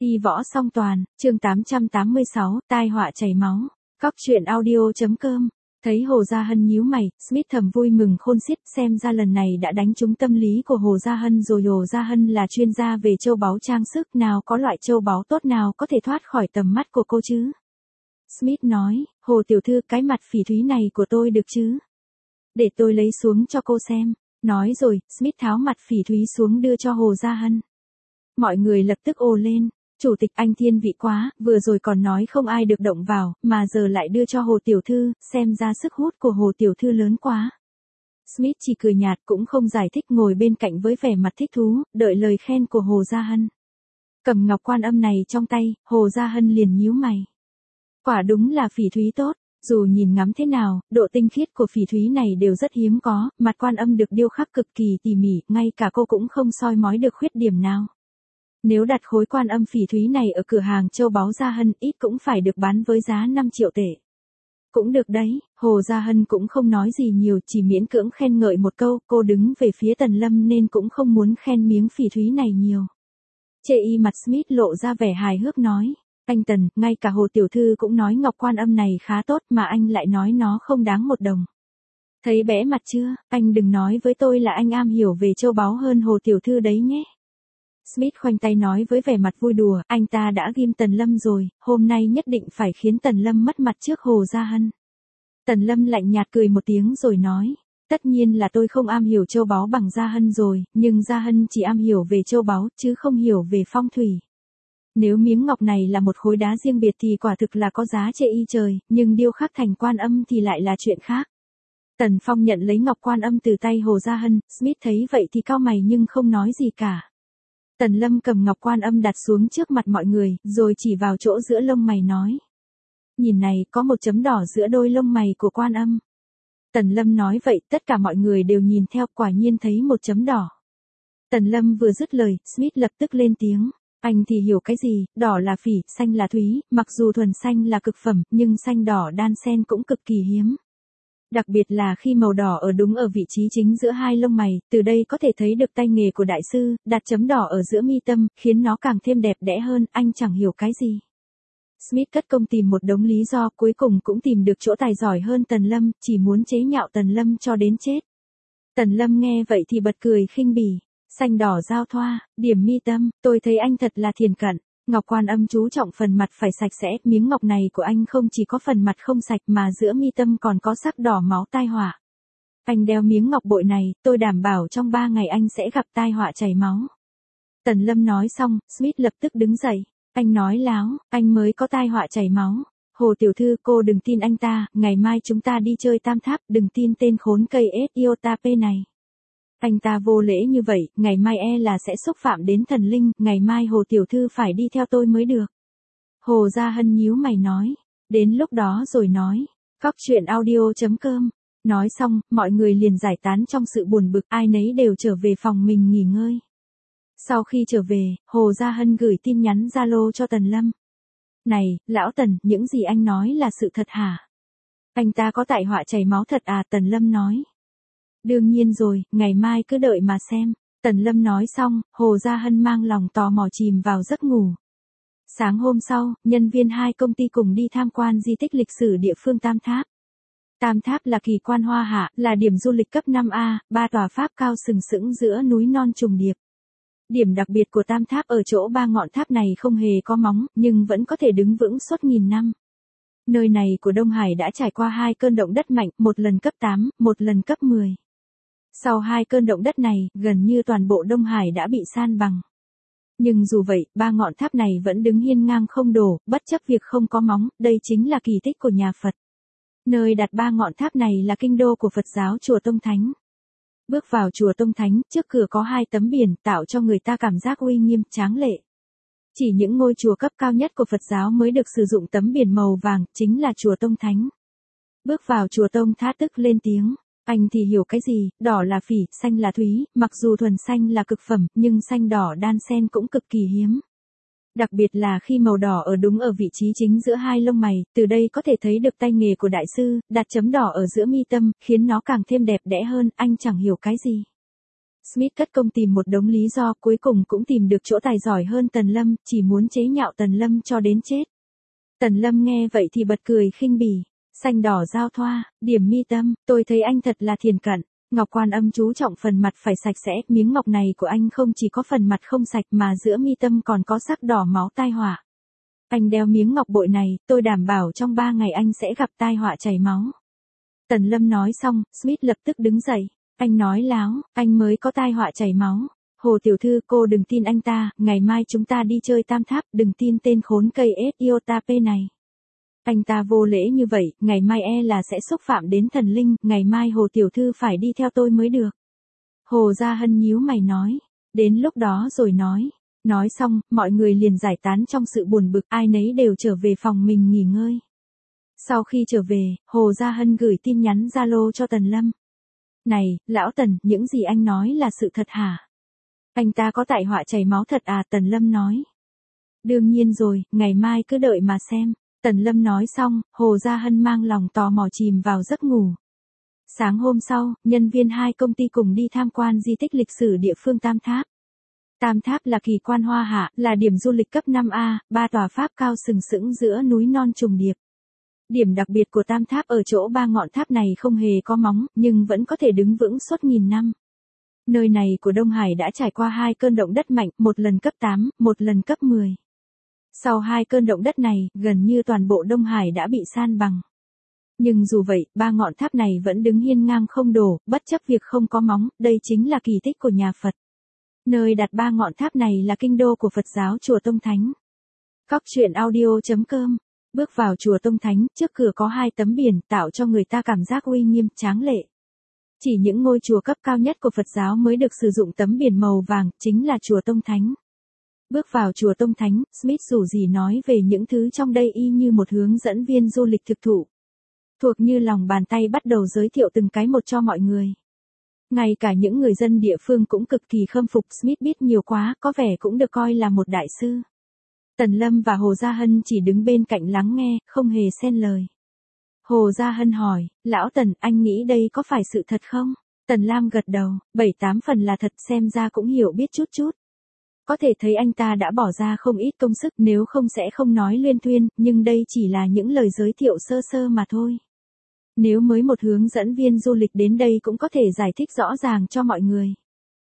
Y võ song toàn, chương 886, tai họa chảy máu. Cóc truyện audio.com. Thấy Hồ Gia Hân nhíu mày, Smith thầm vui mừng khôn xiết, xem ra lần này đã đánh trúng tâm lý của Hồ Gia Hân rồi. Hồ Gia Hân là chuyên gia về châu báu trang sức, nào có loại châu báu tốt nào có thể thoát khỏi tầm mắt của cô chứ? Smith nói, Hồ tiểu thư, cái mặt phỉ thúy này của tôi được chứ? Để tôi lấy xuống cho cô xem. Nói rồi, Smith tháo mặt phỉ thúy xuống đưa cho Hồ Gia Hân. Mọi người lập tức ồ lên. Chủ tịch, anh thiên vị quá, vừa rồi còn nói không ai được động vào, mà giờ lại đưa cho Hồ tiểu thư, xem ra sức hút của Hồ tiểu thư lớn quá. Smith chỉ cười nhạt, cũng không giải thích, ngồi bên cạnh với vẻ mặt thích thú, đợi lời khen của Hồ Gia Hân. Cầm ngọc quan âm này trong tay, Hồ Gia Hân liền nhíu mày. Quả đúng là phỉ thúy tốt, dù nhìn ngắm thế nào, độ tinh khiết của phỉ thúy này đều rất hiếm có, mặt quan âm được điêu khắc cực kỳ tỉ mỉ, ngay cả cô cũng không soi mói được khuyết điểm nào. Nếu đặt khối quan âm phỉ thúy này ở cửa hàng châu báu Gia Hân, ít cũng phải được bán với giá 5 triệu tệ. Cũng được đấy, Hồ Gia Hân cũng không nói gì nhiều, chỉ miễn cưỡng khen ngợi một câu, cô đứng về phía Tần Lâm nên cũng không muốn khen miếng phỉ thúy này nhiều. Chê y mặt Smith lộ ra vẻ hài hước nói, anh Tần, ngay cả Hồ tiểu thư cũng nói ngọc quan âm này khá tốt mà anh lại nói nó không đáng 1 đồng. Thấy bẽ mặt chưa, anh đừng nói với tôi là anh am hiểu về châu báu hơn Hồ tiểu thư đấy nhé. Smith khoanh tay nói với vẻ mặt vui đùa, anh ta đã ghim Tần Lâm rồi, hôm nay nhất định phải khiến Tần Lâm mất mặt trước Hồ Gia Hân. Tần Lâm lạnh nhạt cười một tiếng rồi nói, tất nhiên là tôi không am hiểu châu báu bằng Gia Hân rồi, nhưng Gia Hân chỉ am hiểu về châu báu chứ không hiểu về phong thủy. Nếu miếng ngọc này là một khối đá riêng biệt thì quả thực là có giá chê y trời, nhưng điêu khắc thành quan âm thì lại là chuyện khác. Tần Phong nhận lấy ngọc quan âm từ tay Hồ Gia Hân, Smith thấy vậy thì cau mày nhưng không nói gì cả. Tần Lâm cầm ngọc quan âm đặt xuống trước mặt mọi người, rồi chỉ vào chỗ giữa lông mày nói. Nhìn này, có một chấm đỏ giữa đôi lông mày của quan âm. Tần Lâm nói vậy, tất cả mọi người đều nhìn theo, quả nhiên thấy một chấm đỏ. Tần Lâm vừa dứt lời, Smith lập tức lên tiếng. Anh thì hiểu cái gì, đỏ là phỉ, xanh là thúy, mặc dù thuần xanh là cực phẩm, nhưng xanh đỏ đan xen cũng cực kỳ hiếm. Đặc biệt là khi màu đỏ ở đúng ở vị trí chính giữa hai lông mày, từ đây có thể thấy được tay nghề của đại sư, đặt chấm đỏ ở giữa mi tâm, khiến nó càng thêm đẹp đẽ hơn, anh chẳng hiểu cái gì. Smith cất công tìm một đống lý do, cuối cùng cũng tìm được chỗ tài giỏi hơn Tần Lâm, chỉ muốn chế nhạo Tần Lâm cho đến chết. Tần Lâm nghe vậy thì bật cười khinh bỉ. Xanh đỏ giao thoa, điểm mi tâm, tôi thấy anh thật là thiền cận. Ngọc quan âm chú trọng phần mặt phải sạch sẽ, miếng ngọc này của anh không chỉ có phần mặt không sạch mà giữa mi tâm còn có sắc đỏ máu tai họa. Anh đeo miếng ngọc bội này, tôi đảm bảo trong 3 ngày anh sẽ gặp tai họa chảy máu. Tần Lâm nói xong, Smith lập tức đứng dậy. Anh nói láo, anh mới có tai họa chảy máu. Hồ tiểu thư, cô đừng tin anh ta, ngày mai chúng ta đi chơi Tam Tháp, đừng tin tên khốn cây Etiotape này. Anh ta vô lễ như vậy, ngày mai là sẽ xúc phạm đến thần linh, ngày mai Hồ tiểu thư phải đi theo tôi mới được. Hồ Gia Hân nhíu mày nói, đến lúc đó rồi nói. Cóc truyện audio.com. Nói xong, mọi người liền giải tán trong sự buồn bực, ai nấy đều trở về phòng mình nghỉ ngơi. Sau khi trở về, Hồ Gia Hân gửi tin nhắn Zalo cho Tần Lâm. Này, lão Tần, những gì anh nói là sự thật hả? Anh ta có tai họa chảy máu thật à? Tần Lâm nói. Đương nhiên rồi, ngày mai cứ đợi mà xem. Tần Lâm nói xong, Hồ Gia Hân mang lòng tò mò chìm vào giấc ngủ. Sáng hôm sau, nhân viên 2 công ty cùng đi tham quan di tích lịch sử địa phương Tam Tháp. Tam Tháp là kỳ quan Hoa Hạ, là điểm du lịch cấp 5A, 3 tòa Pháp cao sừng sững giữa núi non trùng điệp. Điểm đặc biệt của Tam Tháp ở chỗ 3 ngọn tháp này không hề có móng, nhưng vẫn có thể đứng vững suốt nghìn năm. Nơi này của Đông Hải đã trải qua 2 cơn động đất mạnh, một lần cấp 8, một lần cấp 10. Sau 2 cơn động đất này, gần như toàn bộ Đông Hải đã bị san bằng. Nhưng dù vậy, 3 ngọn tháp này vẫn đứng hiên ngang không đổ, bất chấp việc không có móng, đây chính là kỳ tích của nhà Phật. Nơi đặt 3 ngọn tháp này là kinh đô của Phật giáo chùa Tông Thánh. Bước vào chùa Tông Thánh, trước cửa có 2 tấm biển, tạo cho người ta cảm giác uy nghiêm, tráng lệ. Chỉ những ngôi chùa cấp cao nhất của Phật giáo mới được sử dụng tấm biển màu vàng, chính là chùa Tông Thánh. Bước vào chùa Tông Thá tức lên tiếng. Anh thì hiểu cái gì, đỏ là phỉ, xanh là thúy, mặc dù thuần xanh là cực phẩm, nhưng xanh đỏ đan xen cũng cực kỳ hiếm. Đặc biệt là khi màu đỏ ở đúng ở vị trí chính giữa hai lông mày, từ đây có thể thấy được tay nghề của đại sư, đặt chấm đỏ ở giữa mi tâm, khiến nó càng thêm đẹp đẽ hơn, anh chẳng hiểu cái gì. Smith cất công tìm một đống lý do, cuối cùng cũng tìm được chỗ tài giỏi hơn Tần Lâm, chỉ muốn chế nhạo Tần Lâm cho đến chết. Tần Lâm nghe vậy thì bật cười khinh bỉ, xanh đỏ giao thoa, điểm mi tâm, tôi thấy anh thật là thiền cận. Ngọc Quan Âm chú trọng phần mặt phải sạch sẽ, miếng ngọc này của anh không chỉ có phần mặt không sạch mà giữa mi tâm còn có sắc đỏ máu tai họa. Anh đeo miếng ngọc bội này, tôi đảm bảo trong 3 ngày anh sẽ gặp tai họa chảy máu. Tần Lâm nói xong, Smith lập tức đứng dậy. Anh nói láo, anh mới có tai họa chảy máu. Hồ tiểu thư, cô đừng tin anh ta, ngày mai chúng ta đi chơi Tam Tháp, đừng tin tên khốn cây iota P này. Anh ta vô lễ như vậy, ngày mai là sẽ xúc phạm đến thần linh, ngày mai Hồ tiểu thư phải đi theo tôi mới được. Hồ Gia Hân nhíu mày nói, đến lúc đó rồi nói. Nói xong, mọi người liền giải tán trong sự buồn bực, ai nấy đều trở về phòng mình nghỉ ngơi. Sau khi trở về, Hồ Gia Hân gửi tin nhắn Zalo cho Tần Lâm. Này, lão Tần, những gì anh nói là sự thật hả? Anh ta có tai họa chảy máu thật à? Tần Lâm nói. Đương nhiên rồi, ngày mai cứ đợi mà xem. Tần Lâm nói xong, Hồ Gia Hân mang lòng tò mò chìm vào giấc ngủ. Sáng hôm sau, nhân viên 2 công ty cùng đi tham quan di tích lịch sử địa phương Tam Tháp. Tam Tháp là kỳ quan Hoa Hạ, là điểm du lịch cấp 5A, 3 tòa Pháp cao sừng sững giữa núi non trùng điệp. Điểm đặc biệt của Tam Tháp ở chỗ 3 ngọn tháp này không hề có móng, nhưng vẫn có thể đứng vững suốt nghìn năm. Nơi này của Đông Hải đã trải qua 2 cơn động đất mạnh, một lần cấp 8, một lần cấp 10. Sau 2 cơn động đất này, gần như toàn bộ Đông Hải đã bị san bằng. Nhưng dù vậy, 3 ngọn tháp này vẫn đứng hiên ngang không đổ, bất chấp việc không có móng, đây chính là kỳ tích của nhà Phật. Nơi đặt 3 ngọn tháp này là kinh đô của Phật giáo chùa Tông Thánh. Cóc truyện audio.com. Bước vào chùa Tông Thánh, trước cửa có 2 tấm biển tạo cho người ta cảm giác uy nghiêm, tráng lệ. Chỉ những ngôi chùa cấp cao nhất của Phật giáo mới được sử dụng tấm biển màu vàng, chính là chùa Tông Thánh. Bước vào chùa Tông Thánh, Smith dù gì nói về những thứ trong đây y như một hướng dẫn viên du lịch thực thụ. Thuộc như lòng bàn tay bắt đầu giới thiệu từng cái một cho mọi người. Ngay cả những người dân địa phương cũng cực kỳ khâm phục Smith, biết nhiều quá, có vẻ cũng được coi là một đại sư. Tần Lâm và Hồ Gia Hân chỉ đứng bên cạnh lắng nghe, không hề xen lời. Hồ Gia Hân hỏi, lão Tần, anh nghĩ đây có phải sự thật không? Tần Lam gật đầu, 7-8 phần là thật, xem ra cũng hiểu biết chút chút. Có thể thấy anh ta đã bỏ ra không ít công sức, nếu không sẽ không nói luyên thuyên, nhưng đây chỉ là những lời giới thiệu sơ sơ mà thôi. Nếu mới một hướng dẫn viên du lịch đến đây cũng có thể giải thích rõ ràng cho mọi người.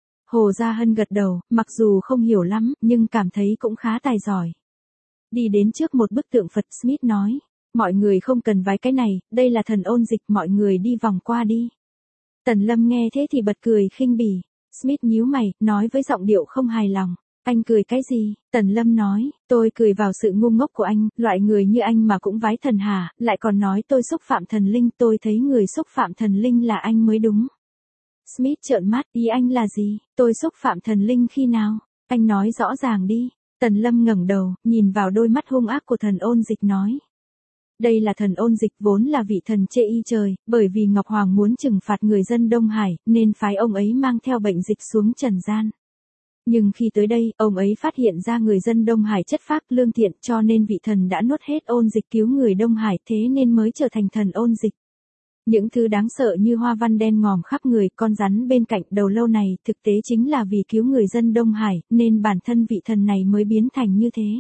Hồ Gia Hân gật đầu, mặc dù không hiểu lắm, nhưng cảm thấy cũng khá tài giỏi. Đi đến trước một bức tượng Phật, Smith nói, mọi người không cần vái cái này, đây là thần ôn dịch, mọi người đi vòng qua đi. Tần Lâm nghe thế thì bật cười khinh bỉ. Smith nhíu mày, nói với giọng điệu không hài lòng. Anh cười cái gì? Tần Lâm nói, tôi cười vào sự ngu ngốc của anh, loại người như anh mà cũng vái thần hả, lại còn nói tôi xúc phạm thần linh, tôi thấy người xúc phạm thần linh là anh mới đúng. Smith trợn mắt, ý anh là gì? Tôi xúc phạm thần linh khi nào? Anh nói rõ ràng đi. Tần Lâm ngẩng đầu, nhìn vào đôi mắt hung ác của thần ôn dịch nói. Đây là thần ôn dịch, vốn là vị thần chê y trời, bởi vì Ngọc Hoàng muốn trừng phạt người dân Đông Hải, nên phái ông ấy mang theo bệnh dịch xuống trần gian. Nhưng khi tới đây, ông ấy phát hiện ra người dân Đông Hải chất phác lương thiện, cho nên vị thần đã nuốt hết ôn dịch cứu người Đông Hải, thế nên mới trở thành thần ôn dịch. Những thứ đáng sợ như hoa văn đen ngòm khắp người, con rắn bên cạnh đầu lâu này, thực tế chính là vì cứu người dân Đông Hải, nên bản thân vị thần này mới biến thành như thế.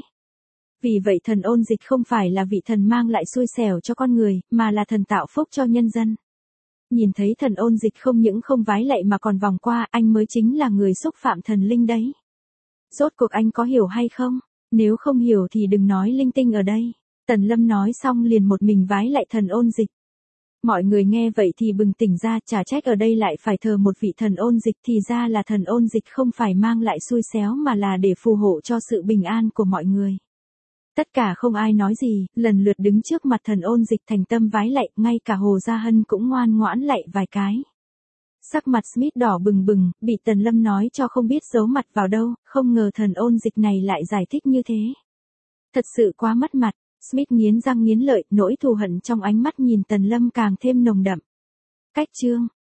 Vì vậy thần ôn dịch không phải là vị thần mang lại xui xẻo cho con người, mà là thần tạo phúc cho nhân dân. Nhìn thấy thần ôn dịch không những không vái lạy mà còn vòng qua, anh mới chính là người xúc phạm thần linh đấy. Rốt cuộc anh có hiểu hay không? Nếu không hiểu thì đừng nói linh tinh ở đây. Tần Lâm nói xong liền một mình vái lạy thần ôn dịch. Mọi người nghe vậy thì bừng tỉnh ra, chả trách ở đây lại phải thờ một vị thần ôn dịch, thì ra là thần ôn dịch không phải mang lại xui xéo mà là để phù hộ cho sự bình an của mọi người. Tất cả không ai nói gì, lần lượt đứng trước mặt thần ôn dịch thành tâm vái lạy, ngay cả Hồ Gia Hân cũng ngoan ngoãn lạy vài cái. Sắc mặt Smith đỏ bừng bừng, bị Tần Lâm nói cho không biết giấu mặt vào đâu, không ngờ thần ôn dịch này lại giải thích như thế. Thật sự quá mất mặt, Smith nghiến răng nghiến lợi, nỗi thù hận trong ánh mắt nhìn Tần Lâm càng thêm nồng đậm. Cách chương